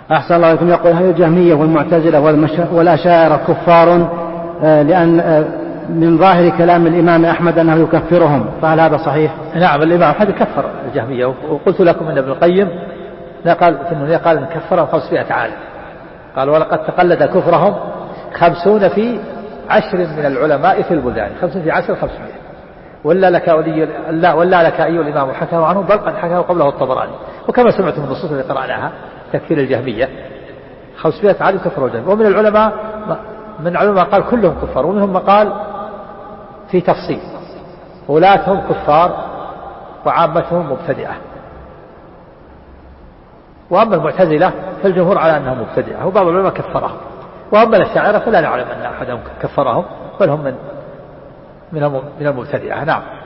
أحسن الله عليكم. يقول: هل الجهمية والمعتزلة والأشاعرة كفار؟ لأن من ظاهر كلام الإمام أحمد أنه يكفرهم، فهل هذا صحيح؟ نعم، الإمام أحمد كفر الجهمية، وقلت لكم أن ابن القيم قال إن كفرهم 500 عالم، قال: ولقد تقلد كفرهم 50 في 10 من العلماء في البلدان، 50 في 10 500. ولا لك أي الإمام حكم عنه، بل قد حكم قبله الطبراني. وكما سمعتم من النصوص التي قرأناها تكفير الجهمية 500 عالم كفر الجهمية. ومن العلماء قال كلهم كفار، ومنهم من قال في تفصيل: ولاتهم كفار وعامتهم مبتدئة. وأما المعتزلة فالجمهور على أنهم مبتدئة، وبعض العلماء كفرهم. وأما الأشاعرة فلا نعلم أن أحدهم كفرهم، بل هم من المبتدئة. نعم.